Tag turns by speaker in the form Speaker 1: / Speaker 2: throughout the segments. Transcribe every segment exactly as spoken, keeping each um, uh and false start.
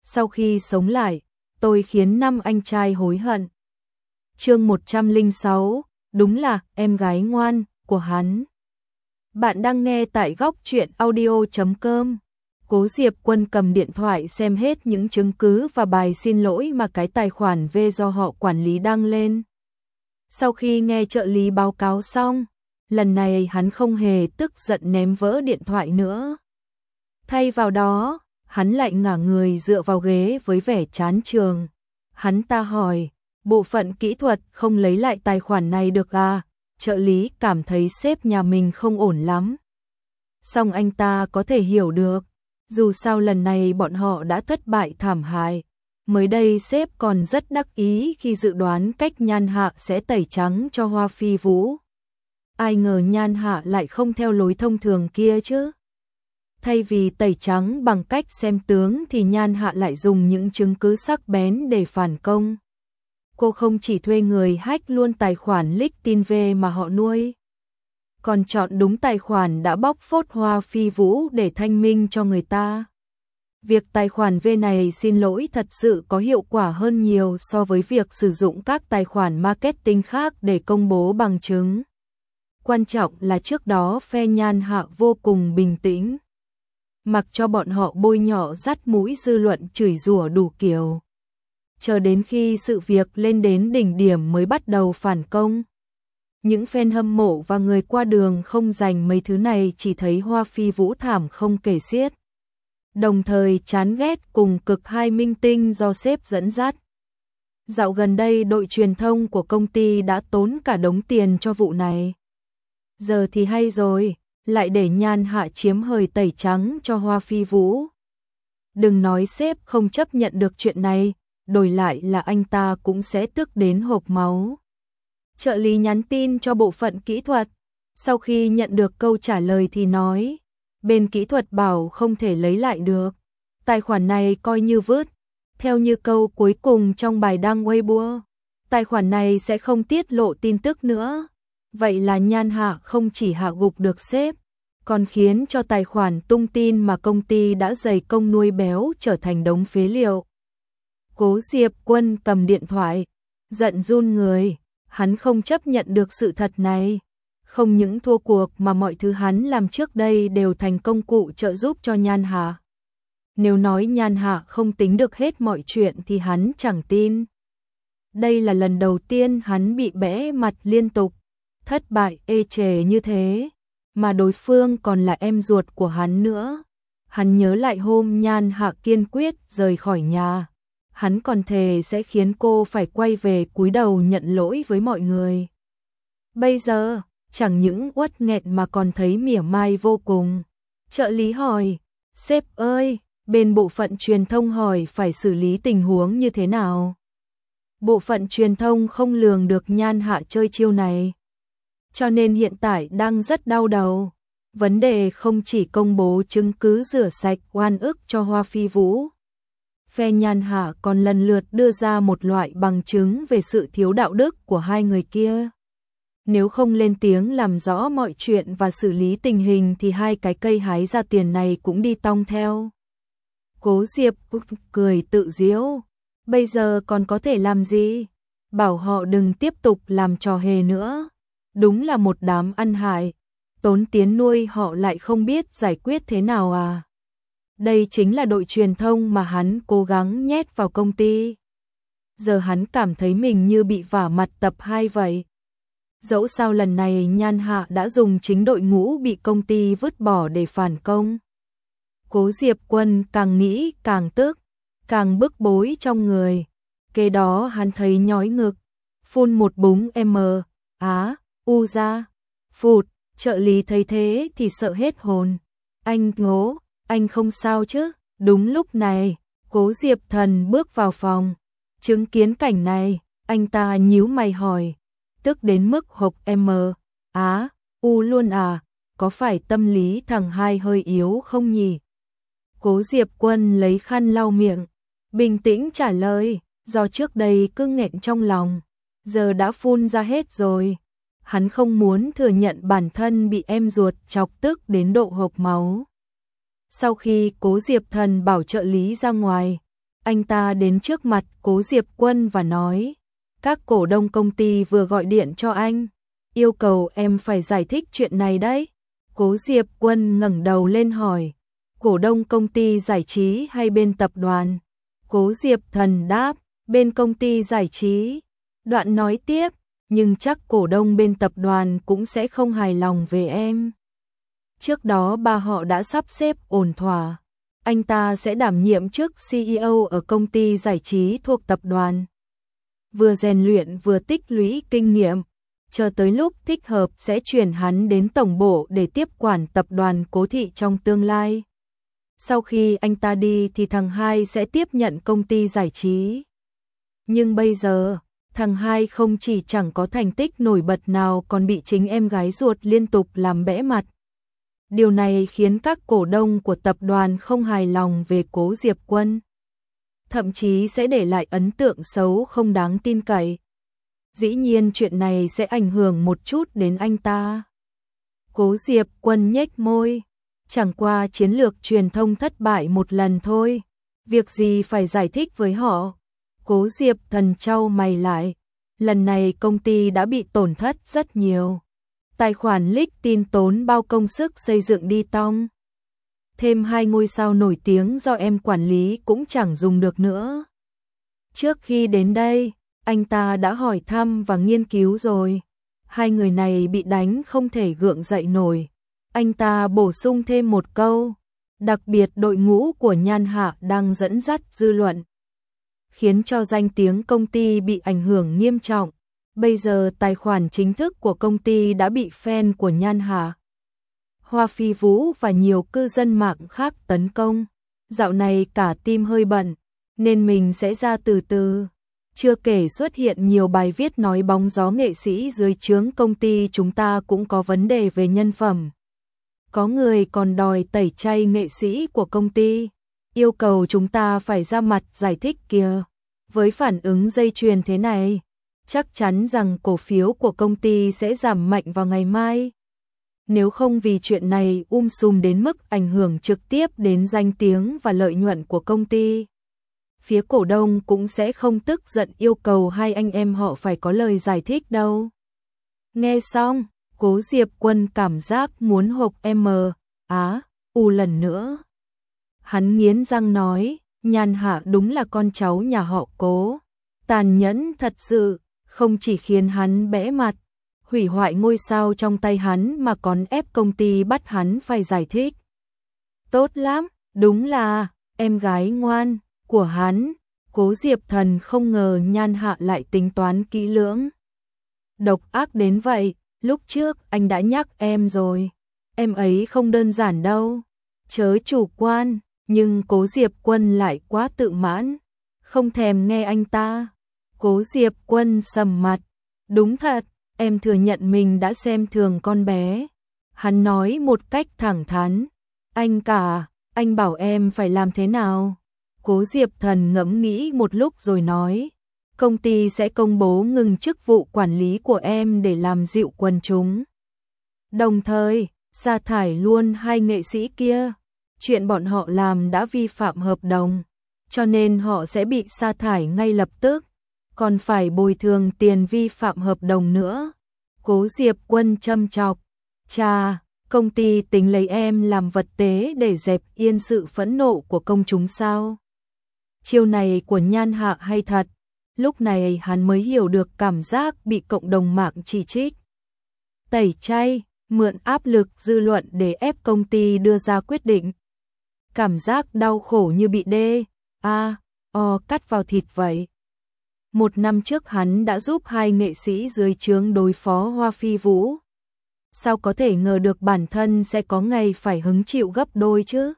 Speaker 1: sau khi sống lại, tôi khiến năm anh trai hối hận. Chương một trăm lẻ sáu, đúng là em gái ngoan của hắn. Bạn đang nghe tại góc truyện audio chấm com. Cố Diệp Quân cầm điện thoại xem hết những chứng cứ và bài xin lỗi mà cái tài khoản V do họ quản lý đăng lên. Sau khi nghe trợ lý báo cáo xong, lần này hắn không hề tức giận ném vỡ điện thoại nữa. Thay vào đó, hắn lại ngả người dựa vào ghế với vẻ chán chường. Hắn ta hỏi, bộ phận kỹ thuật không lấy lại tài khoản này được à? Trợ lý cảm thấy sếp nhà mình không ổn lắm. Song anh ta có thể hiểu được, dù sao lần này bọn họ đã thất bại thảm hại. Mới đây sếp còn rất đắc ý khi dự đoán cách Nhan Hạ sẽ tẩy trắng cho Hoa Phi Vũ. Ai ngờ Nhan Hạ lại không theo lối thông thường kia chứ. Thay vì tẩy trắng bằng cách xem tướng thì Nhan Hạ lại dùng những chứng cứ sắc bén để phản công. Cô không chỉ thuê người hack luôn tài khoản LinkedIn V mà họ nuôi, còn chọn đúng tài khoản đã bóc phốt Hoa Phi Vũ để thanh minh cho người ta. Việc tài khoản V này xin lỗi thật sự có hiệu quả hơn nhiều so với việc sử dụng các tài khoản marketing khác để công bố bằng chứng. Quan trọng là trước đó phe Nhan Hạ vô cùng bình tĩnh, mặc cho bọn họ bôi nhọ dắt mũi dư luận chửi rủa đủ kiểu. Chờ đến khi sự việc lên đến đỉnh điểm mới bắt đầu phản công. Những fan hâm mộ và người qua đường không dành mấy thứ này, chỉ thấy Hoa Phi Vũ thảm không kể xiết. Đồng thời chán ghét cùng cực hai minh tinh do sếp dẫn dắt. Dạo gần đây đội truyền thông của công ty đã tốn cả đống tiền cho vụ này. Giờ thì hay rồi, lại để Nhan Hạ chiếm hời tẩy trắng cho Hoa Phi Vũ. Đừng nói sếp không chấp nhận được chuyện này, đổi lại là anh ta cũng sẽ tức đến hộc máu. Trợ lý nhắn tin cho bộ phận kỹ thuật, sau khi nhận được câu trả lời thì nói, bên kỹ thuật bảo không thể lấy lại được, tài khoản này coi như vứt. Theo như câu cuối cùng trong bài đăng Weibo, tài khoản này sẽ không tiết lộ tin tức nữa. Vậy là Nhan Hạ không chỉ hạ gục được sếp, còn khiến cho tài khoản tung tin mà công ty đã dày công nuôi béo trở thành đống phế liệu. Cố Diệp Quân cầm điện thoại, giận run người, hắn không chấp nhận được sự thật này. Không những thua cuộc mà mọi thứ hắn làm trước đây đều thành công cụ trợ giúp cho Nhan Hạ. Nếu nói Nhan Hạ không tính được hết mọi chuyện thì hắn chẳng tin. Đây là lần đầu tiên hắn bị bẽ mặt liên tục, thất bại ê chề như thế, mà đối phương còn là em ruột của hắn nữa. Hắn nhớ lại hôm Nhan Hạ kiên quyết rời khỏi nhà, hắn còn thề sẽ khiến cô phải quay về cúi đầu nhận lỗi với mọi người. Bây giờ, chẳng những uất nghẹn mà còn thấy mỉa mai vô cùng. Trợ lý hỏi, sếp ơi, bên bộ phận truyền thông hỏi phải xử lý tình huống như thế nào? Bộ phận truyền thông không lường được Nhan Hạ chơi chiêu này, cho nên hiện tại đang rất đau đầu. Vấn đề không chỉ công bố chứng cứ rửa sạch oan ức cho Hoa Phi Vũ. Phe Nhan Hạ còn lần lượt đưa ra một loại bằng chứng về sự thiếu đạo đức của hai người kia. Nếu không lên tiếng làm rõ mọi chuyện và xử lý tình hình thì hai cái cây hái ra tiền này cũng đi tong theo. Cố Diệp cười tự giễu, bây giờ còn có thể làm gì? Bảo họ đừng tiếp tục làm trò hề nữa. Đúng là một đám ăn hại, tốn tiền nuôi họ lại không biết giải quyết thế nào à? Đây chính là đội truyền thông mà hắn cố gắng nhét vào công ty. Giờ hắn cảm thấy mình như bị vả mặt tập hai vậy. Dẫu sao lần này Nhan Hạ đã dùng chính đội ngũ bị công ty vứt bỏ để phản công. Cố Diệp Quân càng nghĩ càng tức, càng bức bối trong người. Kế đó hắn thấy nhói ngực, phun một búng M, á, u ra, phụt. Trợ lý thấy thế thì sợ hết hồn. Anh Ngố, anh không sao chứ? Đúng lúc này, Cố Diệp Thần bước vào phòng. Chứng kiến cảnh này, anh ta nhíu mày hỏi, tức đến mức hộc M, á, u luôn à? Có phải tâm lý thằng hai hơi yếu không nhỉ? Cố Diệp Quân lấy khăn lau miệng, bình tĩnh trả lời, do trước đây cứ nghẹn trong lòng, giờ đã phun ra hết rồi. Hắn không muốn thừa nhận bản thân bị em ruột chọc tức đến độ hộc máu. Sau khi Cố Diệp Thần bảo trợ lý ra ngoài, Anh ta đến trước mặt Cố Diệp Quân và nói, các cổ đông công ty vừa gọi điện cho anh, yêu cầu em phải giải thích chuyện này đấy. Cố Diệp Quân ngẩng đầu lên hỏi, cổ đông công ty giải trí hay bên tập đoàn? Cố Diệp Thần đáp, bên công ty giải trí. Đoạn nói tiếp, nhưng chắc cổ đông bên tập đoàn cũng sẽ không hài lòng về em. Trước đó ba họ đã sắp xếp ổn thỏa, anh ta sẽ đảm nhiệm chức xê e ô ở công ty giải trí thuộc tập đoàn. Vừa rèn luyện vừa tích lũy kinh nghiệm, chờ tới lúc thích hợp sẽ chuyển hắn đến tổng bộ để tiếp quản tập đoàn Cố Thị trong tương lai. Sau khi anh ta đi thì thằng hai sẽ tiếp nhận công ty giải trí. Nhưng bây giờ, thằng hai không chỉ chẳng có thành tích nổi bật nào còn bị chính em gái ruột liên tục làm bẽ mặt. Điều này khiến các cổ đông của tập đoàn không hài lòng về Cố Diệp Quân. Thậm chí sẽ để lại ấn tượng xấu không đáng tin cậy. Dĩ nhiên chuyện này sẽ ảnh hưởng một chút đến anh ta. Cố Diệp Quân nhếch môi. Chẳng qua chiến lược truyền thông thất bại một lần thôi. Việc gì phải giải thích với họ. Cố Diệp Thần chau mày lại. Lần này công ty đã bị tổn thất rất nhiều. Tài khoản LinkedIn tốn bao công sức xây dựng đi tong. Thêm hai ngôi sao nổi tiếng do em quản lý cũng chẳng dùng được nữa. Trước khi đến đây, anh ta đã hỏi thăm và nghiên cứu rồi. Hai người này bị đánh không thể gượng dậy nổi. Anh ta bổ sung thêm một câu. Đặc biệt đội ngũ của Nhan Hạ đang dẫn dắt dư luận, khiến cho danh tiếng công ty bị ảnh hưởng nghiêm trọng. Bây giờ tài khoản chính thức của công ty đã bị fan của Nhan Hạ, Hoa Phi Vũ và nhiều cư dân mạng khác tấn công. Dạo này cả team hơi bận, nên mình sẽ ra từ từ. Chưa kể xuất hiện nhiều bài viết nói bóng gió nghệ sĩ dưới trướng công ty chúng ta cũng có vấn đề về nhân phẩm. Có người còn đòi tẩy chay nghệ sĩ của công ty, yêu cầu chúng ta phải ra mặt giải thích kìa. Với phản ứng dây chuyền thế này, chắc chắn rằng cổ phiếu của công ty sẽ giảm mạnh vào ngày mai. Nếu không vì chuyện này um sùm đến mức ảnh hưởng trực tiếp đến danh tiếng và lợi nhuận của công ty, phía cổ đông cũng sẽ không tức giận yêu cầu hai anh em họ phải có lời giải thích đâu. Nghe xong, Cố Diệp Quân cảm giác muốn hộc em á, u lần nữa. Hắn nghiến răng nói, Nhan Hạ đúng là con cháu nhà họ Cố. Tàn nhẫn thật sự, không chỉ khiến hắn bẽ mặt, hủy hoại ngôi sao trong tay hắn mà còn ép công ty bắt hắn phải giải thích. Tốt lắm, đúng là em gái ngoan của hắn. Cố Diệp Thần không ngờ Nhan Hạ lại tính toán kỹ lưỡng, độc ác đến vậy. Lúc trước anh đã nhắc em rồi, em ấy không đơn giản đâu, chớ chủ quan. Nhưng Cố Diệp Quân lại quá tự mãn, không thèm nghe anh ta. Cố Diệp Quân sầm mặt, đúng thật, em thừa nhận mình đã xem thường con bé. Hắn nói một cách thẳng thắn, anh cả, anh bảo em phải làm thế nào? Cố Diệp Thần ngẫm nghĩ một lúc rồi nói, công ty sẽ công bố ngừng chức vụ quản lý của em để làm dịu quần chúng. Đồng thời, sa thải luôn hai nghệ sĩ kia. Chuyện bọn họ làm đã vi phạm hợp đồng, cho nên họ sẽ bị sa thải ngay lập tức, còn phải bồi thường tiền vi phạm hợp đồng nữa. Cố Diệp Quân châm chọc, chà, công ty tính lấy em làm vật tế để dẹp yên sự phẫn nộ của công chúng sao? Chiêu này của Nhan Hạ hay thật. Lúc này hắn mới hiểu được cảm giác bị cộng đồng mạng chỉ trích, tẩy chay, mượn áp lực dư luận để ép công ty đưa ra quyết định. Cảm giác đau khổ như bị đê, a, o cắt vào thịt vậy. Một năm trước hắn đã giúp hai nghệ sĩ dưới trướng đối phó Hoa Phi Vũ. Sao có thể ngờ được bản thân sẽ có ngày phải hứng chịu gấp đôi chứ?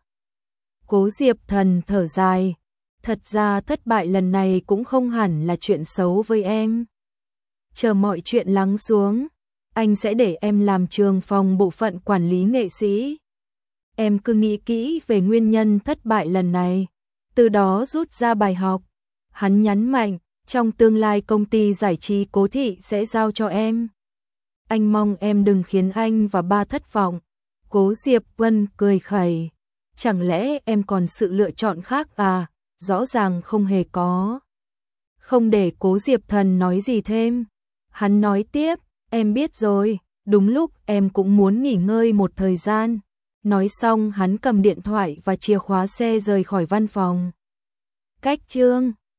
Speaker 1: Cố Diệp Thần thở dài. Thật ra thất bại lần này cũng không hẳn là chuyện xấu với em. Chờ mọi chuyện lắng xuống, anh sẽ để em làm trưởng phòng bộ phận quản lý nghệ sĩ. Em cứ nghĩ kỹ về nguyên nhân thất bại lần này, từ đó rút ra bài học. Hắn nhấn mạnh, trong tương lai công ty giải trí Cố Thị sẽ giao cho em. Anh mong em đừng khiến anh và ba thất vọng. Cố Diệp Quân cười khẩy. Chẳng lẽ em còn sự lựa chọn khác à? rõ ràng không hề có. Không để Cố Diệp Thần nói gì thêm, hắn nói tiếp, em biết rồi, đúng lúc em cũng muốn nghỉ ngơi một thời gian. Nói xong hắn cầm điện thoại và chìa khóa xe rời khỏi văn phòng. Cách chương